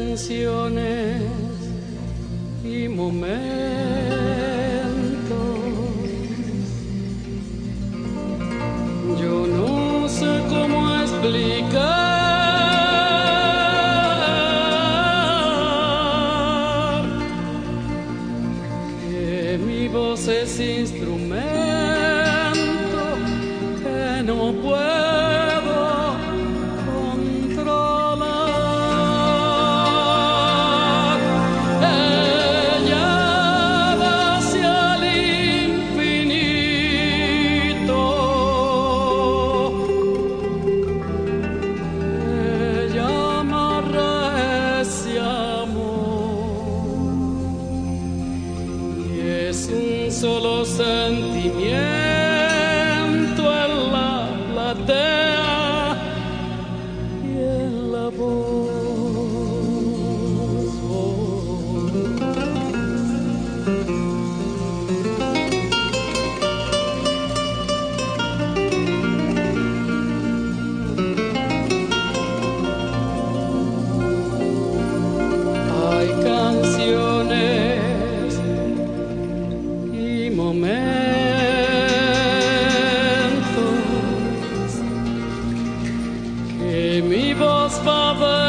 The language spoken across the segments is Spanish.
canciones y momentos. Yo no sé cómo explicar que mi voz es instrumento que no puedo solo sentimiento en la platea y en la voz. Hay canciones momentos que mi voz va de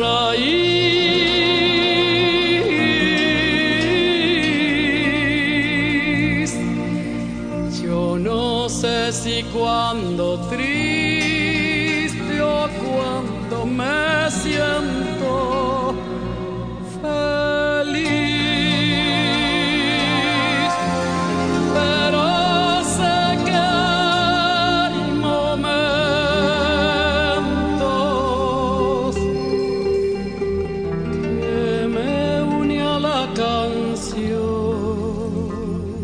raíz. Yo no sé si cuando triste o cuando me siento feliz, pero sé que hay momentos que me unen a la canción,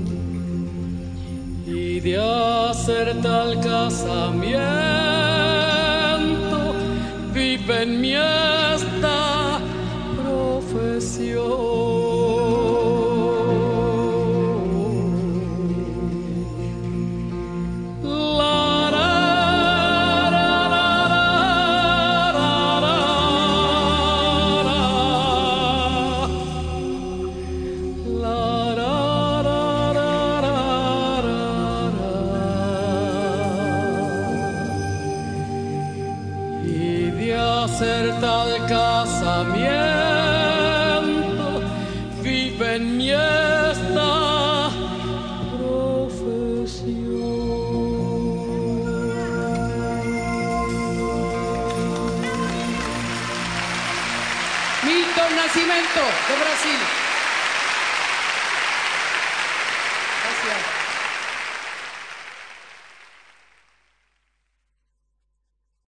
y de hacer tal casamiento vive en mí esta profesión. Hacer tal casamiento vive en mí esta profesión. Milton Nascimento, de Brasil.